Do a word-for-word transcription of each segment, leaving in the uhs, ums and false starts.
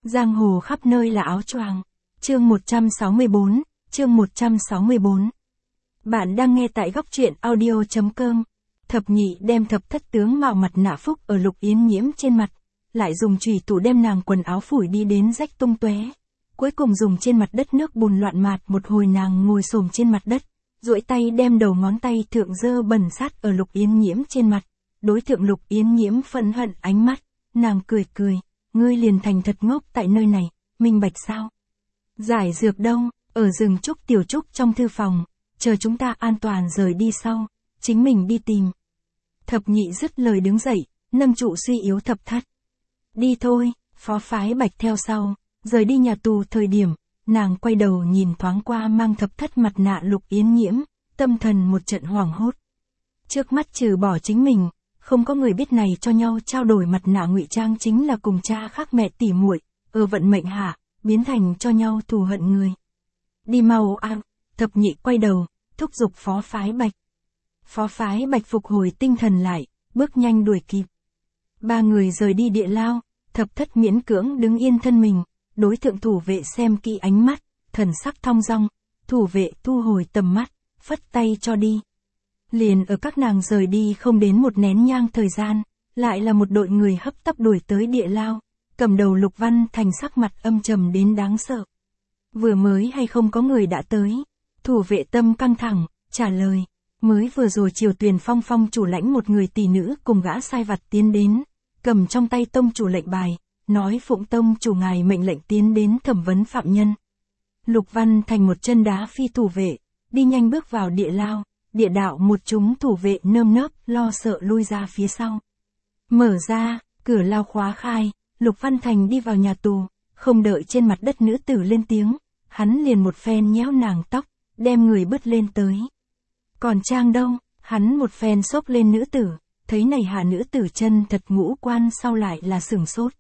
Giang hồ khắp nơi là áo choàng. Chương một trăm sáu mươi bốn, chương một trăm sáu mươi bốn. Bạn đang nghe tại góc truyện audio chấm com. Thập nhị đem thập thất tướng mạo mặt nạ phúc ở Lục Yến Nhiễm trên mặt, lại dùng chùy thủ đem nàng quần áo phủi đi đến rách tung tóe. Cuối cùng dùng trên mặt đất nước bùn loạn mạt một hồi, nàng ngồi xổm trên mặt đất, duỗi tay đem đầu ngón tay thượng dơ bẩn sát ở Lục Yến Nhiễm trên mặt. Đối thượng Lục Yến Nhiễm phẫn hận ánh mắt, nàng cười cười, ngươi liền thành thật ngốc tại nơi này, minh bạch sao? Giải dược đâu, ở rừng trúc tiểu trúc trong thư phòng, chờ chúng ta an toàn rời đi sau, chính mình đi tìm. Thập nhị dứt lời đứng dậy, nâng trụ suy yếu thập thất. Đi thôi, phó phái bạch theo sau, rời đi nhà tù thời điểm, nàng quay đầu nhìn thoáng qua mang thập thất mặt nạ Lục Yến Nhiễm, tâm thần một trận hoảng hốt. Trước mắt trừ bỏ chính mình, không có người biết này cho nhau trao đổi mặt nạ ngụy trang chính là cùng cha khác mẹ tỉ muội, ở vận mệnh hạ, biến thành cho nhau thù hận người. Đi mau a, thập nhị quay đầu, thúc giục phó phái bạch. Phó phái bạch phục hồi tinh thần lại, bước nhanh đuổi kịp. Ba người rời đi địa lao, thập thất miễn cưỡng đứng yên thân mình, đối thượng thủ vệ xem kỹ ánh mắt, thần sắc thong dong, thủ vệ thu hồi tầm mắt, phất tay cho đi. Liền ở các nàng rời đi không đến một nén nhang thời gian, lại là một đội người hấp tấp đuổi tới địa lao, cầm đầu Lục Văn Thành sắc mặt âm trầm đến đáng sợ. Vừa mới hay không có người đã tới? Thủ vệ tâm căng thẳng, trả lời, mới vừa rồi Triều Tuyền Phong Phong chủ lãnh một người tỷ nữ cùng gã sai vặt tiến đến, cầm trong tay tông chủ lệnh bài, nói Phụng tông chủ ngài mệnh lệnh tiến đến thẩm vấn phạm nhân. Lục Văn Thành một chân đá phi thủ vệ, đi nhanh bước vào địa lao. Địa đạo một chúng thủ vệ nơm nớp lo sợ lui ra phía sau. Mở ra, cửa lao khóa khai, Lục Văn Thành đi vào nhà tù, không đợi trên mặt đất nữ tử lên tiếng, hắn liền một phen nhéo nàng tóc, đem người bứt lên tới. Còn Trang đâu, hắn một phen xốc lên nữ tử, thấy này hạ nữ tử chân thật ngũ quan sau lại là sửng sốt.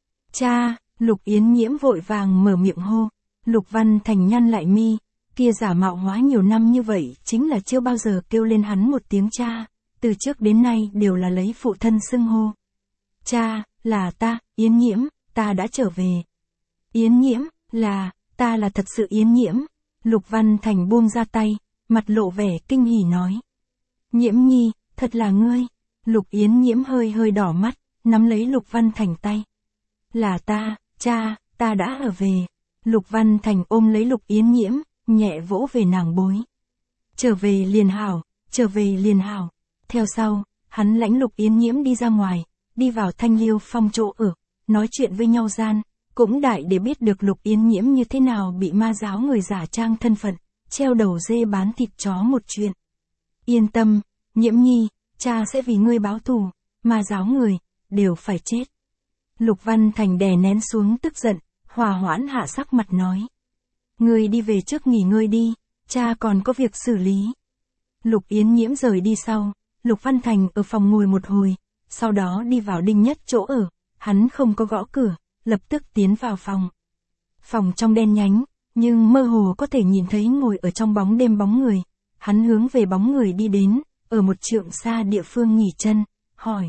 Cha, Lục Yến Nhiễm vội vàng mở miệng hô, Lục Văn Thành nhăn lại mi. Kia giả mạo hóa nhiều năm như vậy chính là chưa bao giờ kêu lên hắn một tiếng cha, từ trước đến nay đều là lấy phụ thân xưng hô. Cha, là ta, Yến Nhiễm, ta đã trở về. Yến Nhiễm, là, ta là thật sự Yến Nhiễm. Lục Văn Thành buông ra tay, mặt lộ vẻ kinh hỉ nói. Nhiễm nhi, thật là ngươi. Lục Yến Nhiễm hơi hơi đỏ mắt, nắm lấy Lục Văn Thành tay. Là ta, cha, ta đã ở về. Lục Văn Thành ôm lấy Lục Yến Nhiễm, nhẹ vỗ về nàng bối. Trở về liền hảo, trở về liền hảo. Theo sau, hắn lãnh Lục Yến Nhiễm đi ra ngoài, đi vào Thanh Liêu Phong chỗ ở, nói chuyện với nhau gian, cũng đại để biết được Lục Yến Nhiễm như thế nào bị ma giáo người giả trang thân phận, treo đầu dê bán thịt chó một chuyện. Yên tâm, Nhiễm nhi, cha sẽ vì ngươi báo thù, ma giáo người, đều phải chết. Lục Văn Thành đè nén xuống tức giận, hòa hoãn hạ sắc mặt nói. Ngươi đi về trước nghỉ ngơi đi, cha còn có việc xử lý. Lục Yến Nhiễm rời đi sau, Lục Văn Thành ở phòng ngồi một hồi, sau đó đi vào Đinh Nhất chỗ ở, hắn không có gõ cửa, lập tức tiến vào phòng. Phòng trong đen nhánh, nhưng mơ hồ có thể nhìn thấy ngồi ở trong bóng đêm bóng người, hắn hướng về bóng người đi đến, ở một trượng xa địa phương nghỉ chân, hỏi.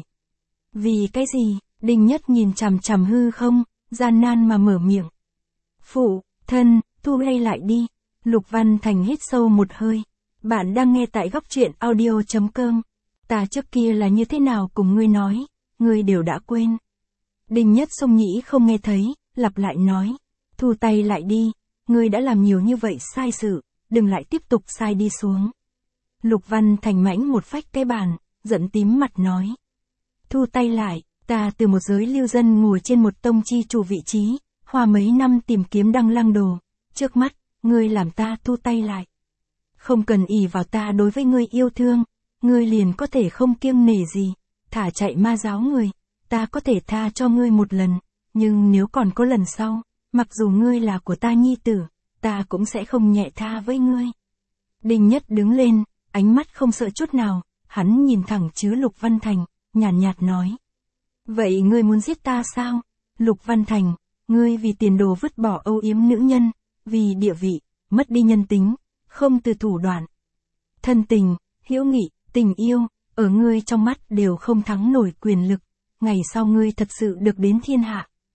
Vì cái gì? Đinh Nhất nhìn chằm chằm hư không, gian nan mà mở miệng. Phụ, thân, thu hay lại đi. Lục Văn Thành hít sâu một hơi. Bạn đang nghe tại góc truyện audio chấm com. Ta trước kia là như thế nào cùng ngươi nói, ngươi đều đã quên. Đinh Nhất Sông nhĩ không nghe thấy, lặp lại nói. Thu tay lại đi, ngươi đã làm nhiều như vậy sai sự, đừng lại tiếp tục sai đi xuống. Lục Văn Thành mãnh một phách cái bàn, giận tím mặt nói. Thu tay lại, ta từ một giới lưu dân ngồi trên một tông chi chủ vị trí, hoa mấy năm tìm kiếm đăng lăng đồ. Trước mắt, ngươi làm ta thu tay lại. Không cần ỷ vào ta đối với ngươi yêu thương, ngươi liền có thể không kiêng nể gì, thả chạy ma giáo người, ta có thể tha cho ngươi một lần, nhưng nếu còn có lần sau, mặc dù ngươi là của ta nhi tử, ta cũng sẽ không nhẹ tha với ngươi. Đinh Nhất đứng lên, ánh mắt không sợ chút nào, hắn nhìn thẳng chứa Lục Văn Thành, nhàn nhạt, nhạt nói. Vậy ngươi muốn giết ta sao? Lục Văn Thành, ngươi vì tiền đồ vứt bỏ âu yếm nữ nhân, vì địa vị, mất đi nhân tính, không từ thủ đoạn. Thân tình, hữu nghị, tình yêu, ở ngươi trong mắt đều không thắng nổi quyền lực, ngày sau ngươi thật sự được đến thiên hạ,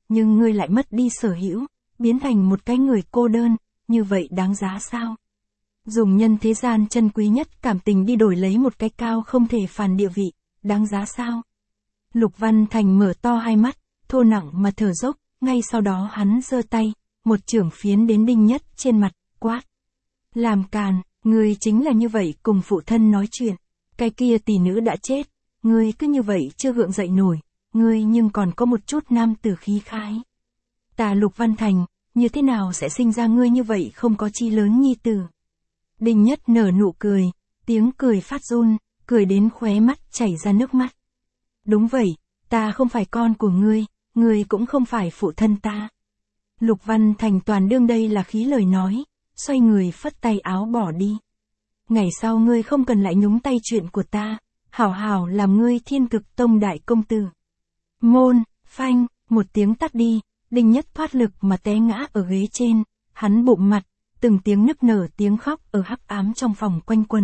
nhưng ngươi lại mất đi sở hữu, biến thành một cái người cô đơn, như vậy đáng giá sao? Dùng nhân thế gian chân quý nhất cảm tình đi đổi lấy một cái cao không thể phàn địa vị, đáng giá sao? Lục Văn Thành mở to hai mắt, thô nặng mà thở dốc, ngay sau đó hắn giơ tay, một chưởng phiến đến Đinh Nhất trên mặt, quát. Làm càn, ngươi chính là như vậy cùng phụ thân nói chuyện, cái kia tỷ nữ đã chết, ngươi cứ như vậy chưa gượng dậy nổi, ngươi nhưng còn có một chút nam tử khí khái. Ta Lục Văn Thành, như thế nào sẽ sinh ra ngươi như vậy không có chi lớn nhi tử? Đinh Nhất nở nụ cười, tiếng cười phát run, cười đến khóe mắt chảy ra nước mắt. Đúng vậy, ta không phải con của ngươi, ngươi cũng không phải phụ thân ta. Lục Văn Thành toàn đương đây là khí lời nói, xoay người phất tay áo bỏ đi. Ngày sau ngươi không cần lại nhúng tay chuyện của ta, hảo hảo làm ngươi Thiên Cực Tông đại công tử. Môn, phanh, một tiếng tắt đi, Đinh Nhất thoát lực mà té ngã ở ghế trên, hắn bụng mặt, từng tiếng nức nở tiếng khóc ở hắc ám trong phòng quanh quẩn.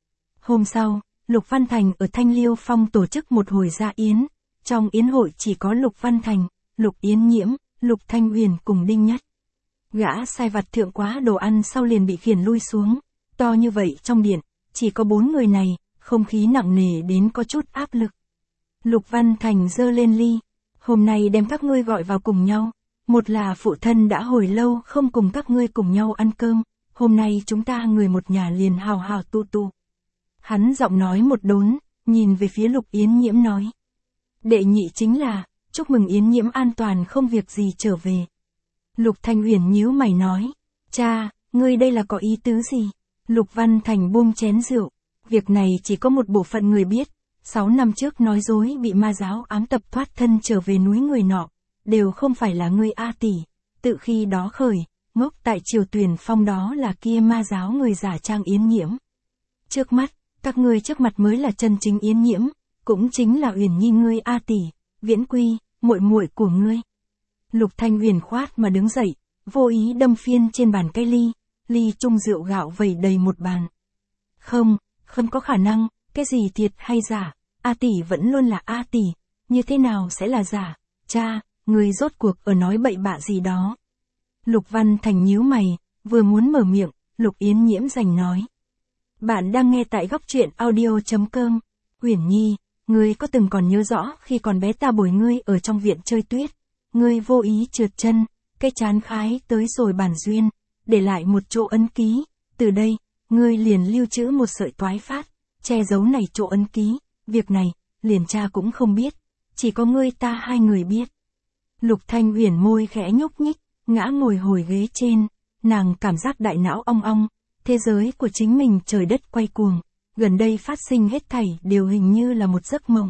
Hôm sau, Lục Văn Thành ở Thanh Liêu Phong tổ chức một hồi gia yến, trong yến hội chỉ có Lục Văn Thành, Lục Yến Nhiễm, Lục Thanh Huyền cùng Đinh Nhất. Gã sai vặt thượng quá đồ ăn sau liền bị khiển lui xuống, to như vậy trong điện, chỉ có bốn người này, không khí nặng nề đến có chút áp lực. Lục Văn Thành giơ lên ly, hôm nay đem các ngươi gọi vào cùng nhau, một là phụ thân đã hồi lâu không cùng các ngươi cùng nhau ăn cơm, hôm nay chúng ta người một nhà liền hào hào tu tu. Hắn giọng nói một đốn, nhìn về phía Lục Yến Nhiễm nói. Đệ nhị chính là, chúc mừng Yến Nhiễm an toàn không việc gì trở về. Lục Thanh Huyền nhíu mày nói, cha, ngươi đây là có ý tứ gì? Lục Văn Thành buông chén rượu, việc này chỉ có một bộ phận người biết, sáu năm trước nói dối bị ma giáo ám tập thoát thân trở về núi người nọ, đều không phải là ngươi A tỷ, tự khi đó khởi, ngốc tại Triều Tuyền Phong đó là kia ma giáo người giả trang Yến Nhiễm. Trước mắt, các ngươi trước mặt mới là chân chính Yến Nhiễm, cũng chính là Uyển Nhi ngươi A tỷ, Viễn Quy, muội muội của ngươi. Lục Thanh Huyền khoát mà đứng dậy, vô ý đâm phiên trên bàn cây ly, ly chung rượu gạo vẩy đầy một bàn. Không, không có khả năng, cái gì thiệt hay giả, A tỷ vẫn luôn là A tỷ, như thế nào sẽ là giả, cha, ngươi rốt cuộc ở nói bậy bạ gì đó. Lục Văn Thành nhíu mày, vừa muốn mở miệng, Lục Yến Nhiễm giành nói. Bạn đang nghe tại góc truyện audio chấm com. Uyển Nhi, ngươi có từng còn nhớ rõ khi còn bé ta bồi ngươi ở trong viện chơi tuyết, ngươi vô ý trượt chân, cái chán khái tới rồi bản duyên, để lại một chỗ ấn ký, từ đây, ngươi liền lưu trữ một sợi toái phát, che giấu này chỗ ấn ký, việc này, liền cha cũng không biết, chỉ có ngươi ta hai người biết. Lục Thanh Huyền môi khẽ nhúc nhích, ngã ngồi hồi ghế trên, nàng cảm giác đại não ong ong, thế giới của chính mình trời đất quay cuồng, gần đây phát sinh hết thảy đều hình như là một giấc mộng.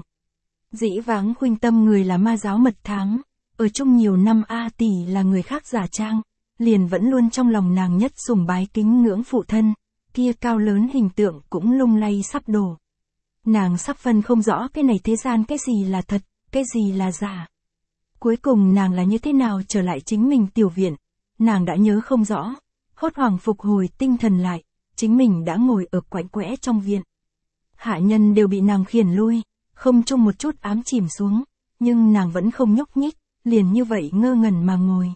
Dĩ vãng khuynh tâm người là ma giáo mật thám, ở chung nhiều năm A tỷ là người khác giả trang, liền vẫn luôn trong lòng nàng nhất sùng bái kính ngưỡng phụ thân, kia cao lớn hình tượng cũng lung lay sắp đổ. Nàng sắp phân không rõ cái này thế gian cái gì là thật, cái gì là giả. Cuối cùng nàng là như thế nào trở lại chính mình tiểu viện, nàng đã nhớ không rõ, hốt hoảng phục hồi tinh thần lại, chính mình đã ngồi ở quạnh quẽ trong viện. Hạ nhân đều bị nàng khiển lui, không chung một chút ám chìm xuống, nhưng nàng vẫn không nhúc nhích, liền như vậy ngơ ngẩn mà ngồi.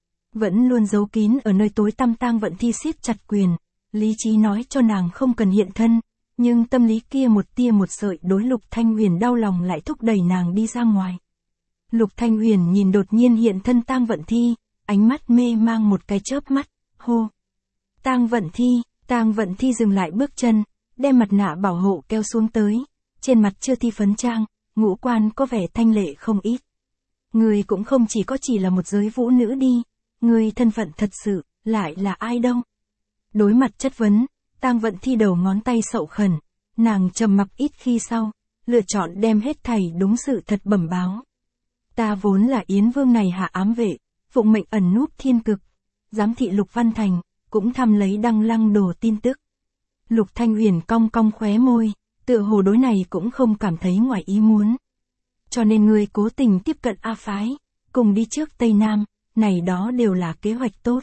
Vẫn luôn giấu kín ở nơi tối tăm Tang Vận Thi siết chặt quyền, lý trí nói cho nàng không cần hiện thân, nhưng tâm lý kia một tia một sợi đối Lục Thanh Huyền đau lòng lại thúc đẩy nàng đi ra ngoài. Lục Thanh Huyền nhìn đột nhiên hiện thân Tang Vận Thi, ánh mắt mê mang một cái chớp mắt, hô. Tang Vận Thi, Tang Vận Thi dừng lại bước chân, đem mặt nạ bảo hộ kéo xuống tới, trên mặt chưa thi phấn trang, ngũ quan có vẻ thanh lệ không ít. Người cũng không chỉ có chỉ là một giới vũ nữ đi, người thân phận thật sự, lại là ai đâu? Đối mặt chất vấn, Tang Vận Thi đầu ngón tay sậu khẩn, nàng trầm mặc ít khi sau, lựa chọn đem hết thảy đúng sự thật bẩm báo. Ta vốn là Yến Vương này hạ ám vệ, phụng mệnh ẩn núp Thiên Cực, giám thị Lục Văn Thành, cũng thăm lấy Đăng Lăng Đồ tin tức. Lục Thanh Huyền cong cong khóe môi, tựa hồ đối này cũng không cảm thấy ngoài ý muốn. Cho nên ngươi cố tình tiếp cận A phái, cùng đi trước Tây Nam, này đó đều là kế hoạch tốt.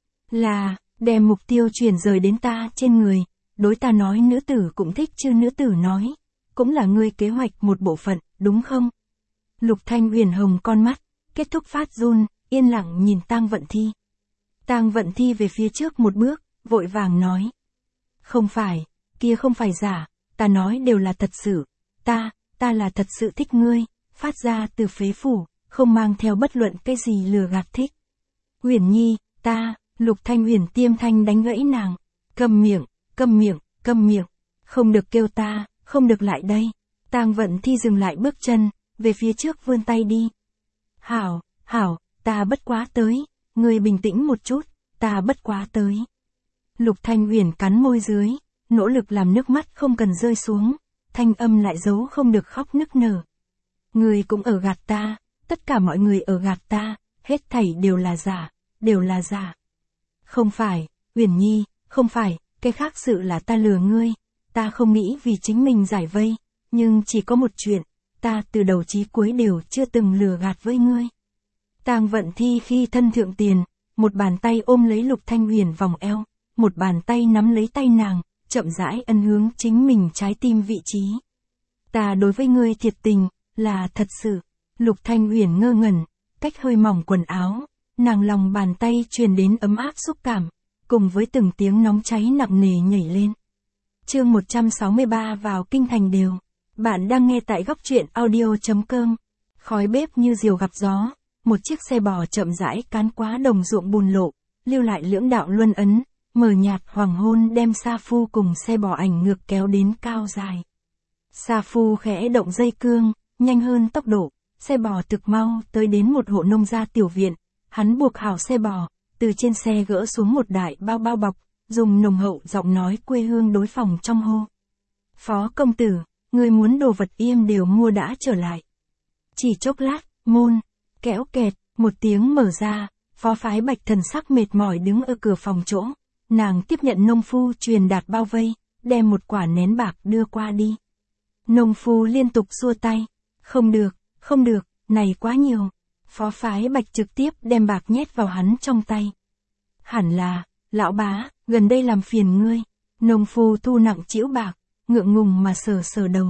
Là, đem mục tiêu chuyển rời đến ta trên người, đối ta nói nữ tử cũng thích chứ nữ tử nói, cũng là ngươi kế hoạch một bộ phận, đúng không? Lục Thanh Huyền hồng con mắt, kết thúc phát run, yên lặng nhìn Tang Vận Thi. Tang Vận Thi về phía trước một bước, vội vàng nói. Không phải, kia không phải giả, ta nói đều là thật sự, ta, ta là thật sự thích ngươi, phát ra từ phế phủ, không mang theo bất luận cái gì lừa gạt thích. Uyển Nhi, ta, Lục Thanh Uyển tiêm thanh đánh gãy nàng, câm miệng, câm miệng, câm miệng, không được kêu ta, không được lại đây. Tang Vận Thi dừng lại bước chân, về phía trước vươn tay đi. Hảo, hảo, ta bất quá tới, ngươi bình tĩnh một chút, ta bất quá tới. Lục Thanh Uyển cắn môi dưới, nỗ lực làm nước mắt không cần rơi xuống, thanh âm lại giấu không được khóc nức nở. Ngươi cũng ở gạt ta, tất cả mọi người ở gạt ta, hết thảy đều là giả, đều là giả. Không phải, Uyển Nhi, không phải, cái khác sự là ta lừa ngươi, ta không nghĩ vì chính mình giải vây, nhưng chỉ có một chuyện, ta từ đầu chí cuối đều chưa từng lừa gạt với ngươi. Tang Vận Thi khi thân thượng tiền, một bàn tay ôm lấy Lục Thanh Uyển vòng eo, một bàn tay nắm lấy tay nàng, chậm rãi ân hướng chính mình trái tim vị trí. Ta đối với ngươi thiệt tình, là thật sự. Lục Thanh Uyển ngơ ngẩn, cách hơi mỏng quần áo, nàng lòng bàn tay truyền đến ấm áp xúc cảm, cùng với từng tiếng nóng cháy nặng nề nhảy lên. Chương một trăm sáu mươi ba vào kinh thành đều. Bạn đang nghe tại góc truyện audio chấm com. Khói bếp như diều gặp gió, một chiếc xe bò chậm rãi cán qua đồng ruộng bùn lộ, lưu lại lưỡng đạo luân ấn, mờ nhạt hoàng hôn đem Sa Phu cùng xe bò ảnh ngược kéo đến cao dài. Sa Phu khẽ động dây cương, nhanh hơn tốc độ, xe bò thực mau tới đến một hộ nông gia tiểu viện, hắn buộc hảo xe bò, từ trên xe gỡ xuống một đại bao bao bọc, dùng nồng hậu giọng nói quê hương đối phòng trong hô. Phó công tử, người muốn đồ vật im đều mua đã trở lại. Chỉ chốc lát, môn, kéo kẹt, một tiếng mở ra, Phó Phái Bạch thần sắc mệt mỏi đứng ở cửa phòng chỗ, nàng tiếp nhận nông phu truyền đạt bao vây, đem một quả nén bạc đưa qua đi. Nông phu liên tục xua tay, không được, không được, này quá nhiều. Phó Phái Bạch trực tiếp đem bạc nhét vào hắn trong tay. Hẳn là, lão bá, gần đây làm phiền ngươi. Nông phu thu nặng chĩu bạc, ngượng ngùng mà sờ sờ đầu.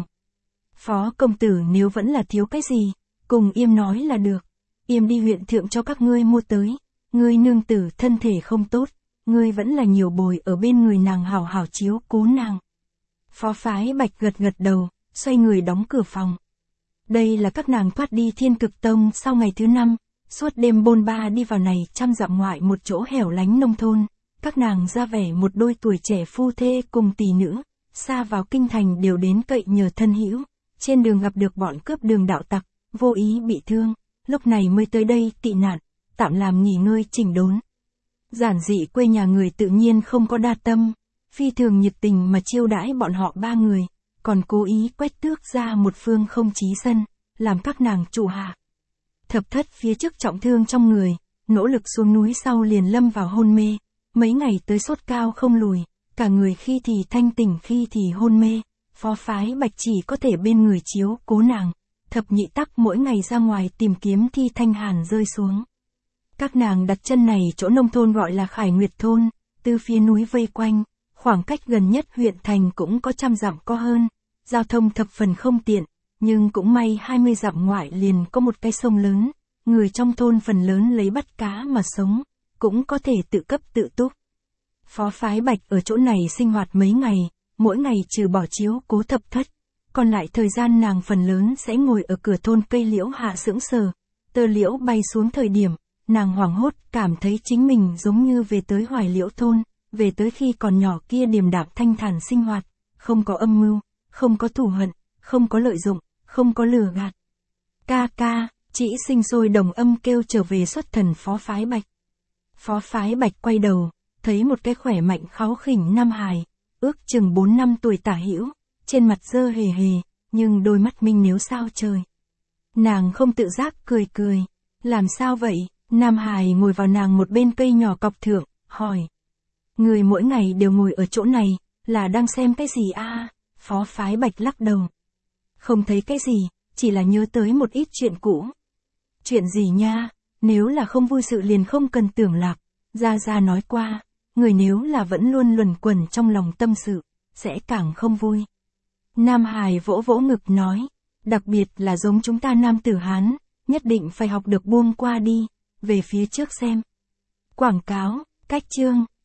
Phó công tử nếu vẫn là thiếu cái gì, cùng Yêm nói là được. Yêm đi huyện thượng cho các ngươi mua tới. Ngươi nương tử thân thể không tốt, ngươi vẫn là nhiều bồi ở bên người nàng hảo hảo chiếu cố nàng. Phó Phái Bạch gật gật đầu, xoay người đóng cửa phòng. Đây là các nàng thoát đi Thiên Cực Tông sau ngày thứ năm, suốt đêm bôn ba đi vào này trăm dặm ngoại một chỗ hẻo lánh nông thôn, các nàng ra vẻ một đôi tuổi trẻ phu thê cùng tỷ nữ, xa vào kinh thành đều đến cậy nhờ thân hữu, trên đường gặp được bọn cướp đường đạo tặc, vô ý bị thương, lúc này mới tới đây tị nạn, tạm làm nghỉ ngơi chỉnh đốn. Giản dị quê nhà người tự nhiên không có đa tâm, phi thường nhiệt tình mà chiêu đãi bọn họ ba người, còn cố ý quét tước ra một phương không chí sân, làm các nàng trụ hạ. Thập thất phía trước trọng thương trong người, nỗ lực xuống núi sau liền lâm vào hôn mê, mấy ngày tới sốt cao không lùi, cả người khi thì thanh tỉnh khi thì hôn mê, Phó Phái Bạch chỉ có thể bên người chiếu cố nàng, thập nhị tắc mỗi ngày ra ngoài tìm kiếm thi thanh hàn rơi xuống. Các nàng đặt chân này chỗ nông thôn gọi là Khải Nguyệt Thôn, từ phía núi vây quanh, khoảng cách gần nhất huyện thành cũng có trăm dặm có hơn, giao thông thập phần không tiện, nhưng cũng may hai mươi dặm ngoại liền có một cái sông lớn, người trong thôn phần lớn lấy bắt cá mà sống, cũng có thể tự cấp tự túc. Phó Phái Bạch ở chỗ này sinh hoạt mấy ngày, mỗi ngày trừ bỏ chiếu cố thập thất, còn lại thời gian nàng phần lớn sẽ ngồi ở cửa thôn cây liễu hạ sững sờ, tơ liễu bay xuống thời điểm, nàng hoảng hốt cảm thấy chính mình giống như về tới Hoài Liễu thôn, về tới khi còn nhỏ kia điềm đạm thanh thản sinh hoạt, không có âm mưu, không có thù hận, không có lợi dụng, không có lừa gạt. Ca ca, chỉ sinh sôi đồng âm kêu trở về xuất thần Phó Phái Bạch. Phó Phái Bạch quay đầu, thấy một cái khỏe mạnh kháu khỉnh nam hài, ước chừng bốn năm tuổi tả hữu, trên mặt dơ hề hề, nhưng đôi mắt minh nếu sao trời. Nàng không tự giác cười cười, làm sao vậy? Nam hài ngồi vào nàng một bên cây nhỏ cọc thượng, hỏi. Người mỗi ngày đều ngồi ở chỗ này, là đang xem cái gì a? À? Phó Phái Bạch lắc đầu. Không thấy cái gì, chỉ là nhớ tới một ít chuyện cũ. Chuyện gì nha, nếu là không vui sự liền không cần tưởng lạc, Gia Gia nói qua, người nếu là vẫn luôn luẩn quẩn trong lòng tâm sự, sẽ càng không vui. Nam hài vỗ vỗ ngực nói, đặc biệt là giống chúng ta nam tử Hán, nhất định phải học được buông qua đi, về phía trước xem. Quảng cáo, cách chương.